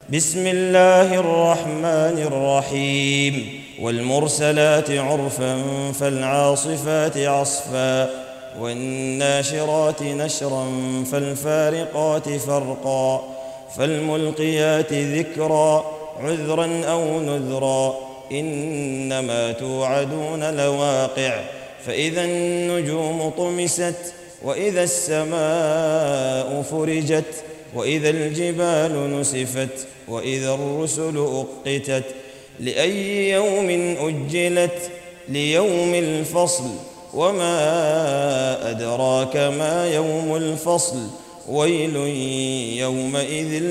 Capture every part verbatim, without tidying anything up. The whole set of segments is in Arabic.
بسم الله الرحمن الرحيم والمرسلات عرفا فالعاصفات عصفا والناشرات نشرا فالفارقات فرقا فالملقيات ذكرا عذرا أو نذرا إنما توعدون لواقع فإذا النجوم طمست وإذا السماء فرجت وإذا الجبال نسفت وإذا الرسل أقتت لأي يوم أجلت ليوم الفصل وما أدراك ما يوم الفصل ويل يومئذ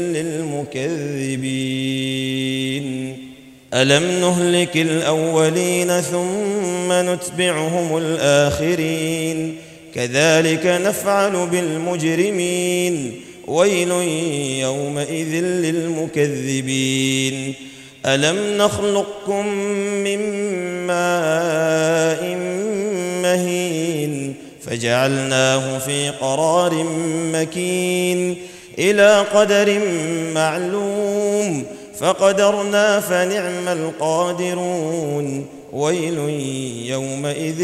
للمكذبين ألم نهلك الأولين ثم نتبعهم الآخرين كذلك نفعل بالمجرمين ويل يومئذ للمكذبين ألم نخلقكم من ماء مهين فجعلناه في قرار مكين إلى قدر معلوم فقدرنا فنعم القادرون ويل يومئذ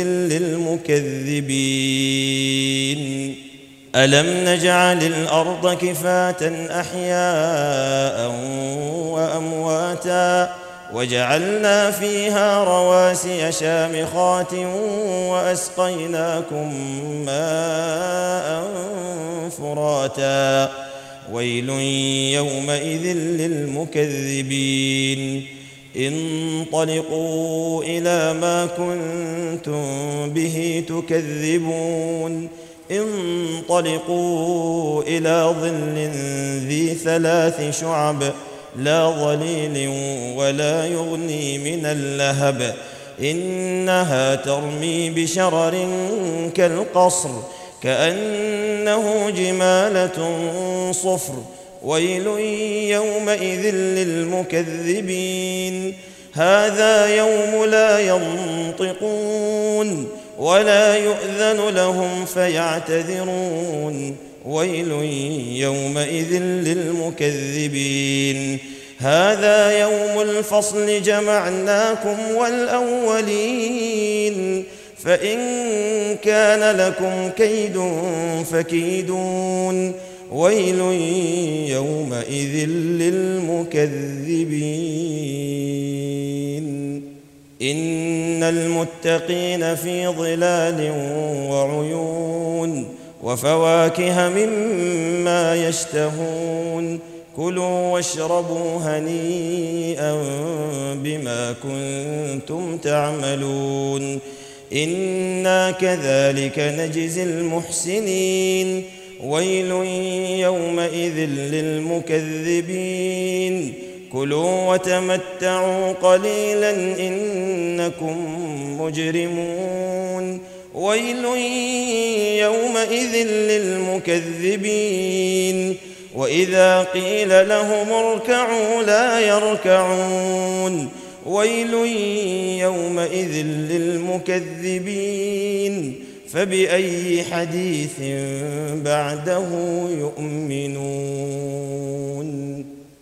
للمكذبين ألم نجعل الأرض كفاة أحياء وأمواتا وجعلنا فيها رواسي شامخات وأسقيناكم ماء فراتا ويل يومئذ للمكذبين انطلقوا إلى ما كنتم به تكذبون انطلقوا إلى ظل ذي ثلاث شعب لا ظليل ولا يغني من اللهب إنها ترمي بشرر كالقصر كأنه جمالة صفر ويل يومئذ للمكذبين هذا يوم لا ينطقون ولا يؤذن لهم فيعتذرون ويل يومئذ للمكذبين هذا يوم الفصل جمعناكم والأولين فإن كان لكم كيد فكيدون ويل يومئذ للمكذبين إن المتقين في ظلال وعيون وفواكه مما يشتهون كلوا واشربوا هنيئا بما كنتم تعملون إنا كذلك نجزي المحسنين ويل يومئذ للمكذبين كلوا وتمتعوا قليلا إنكم مجرمون ويل يومئذ للمكذبين وإذا قيل لهم اركعوا لا يركعون ويل يومئذ للمكذبين فبأي حديث بعده يؤمنون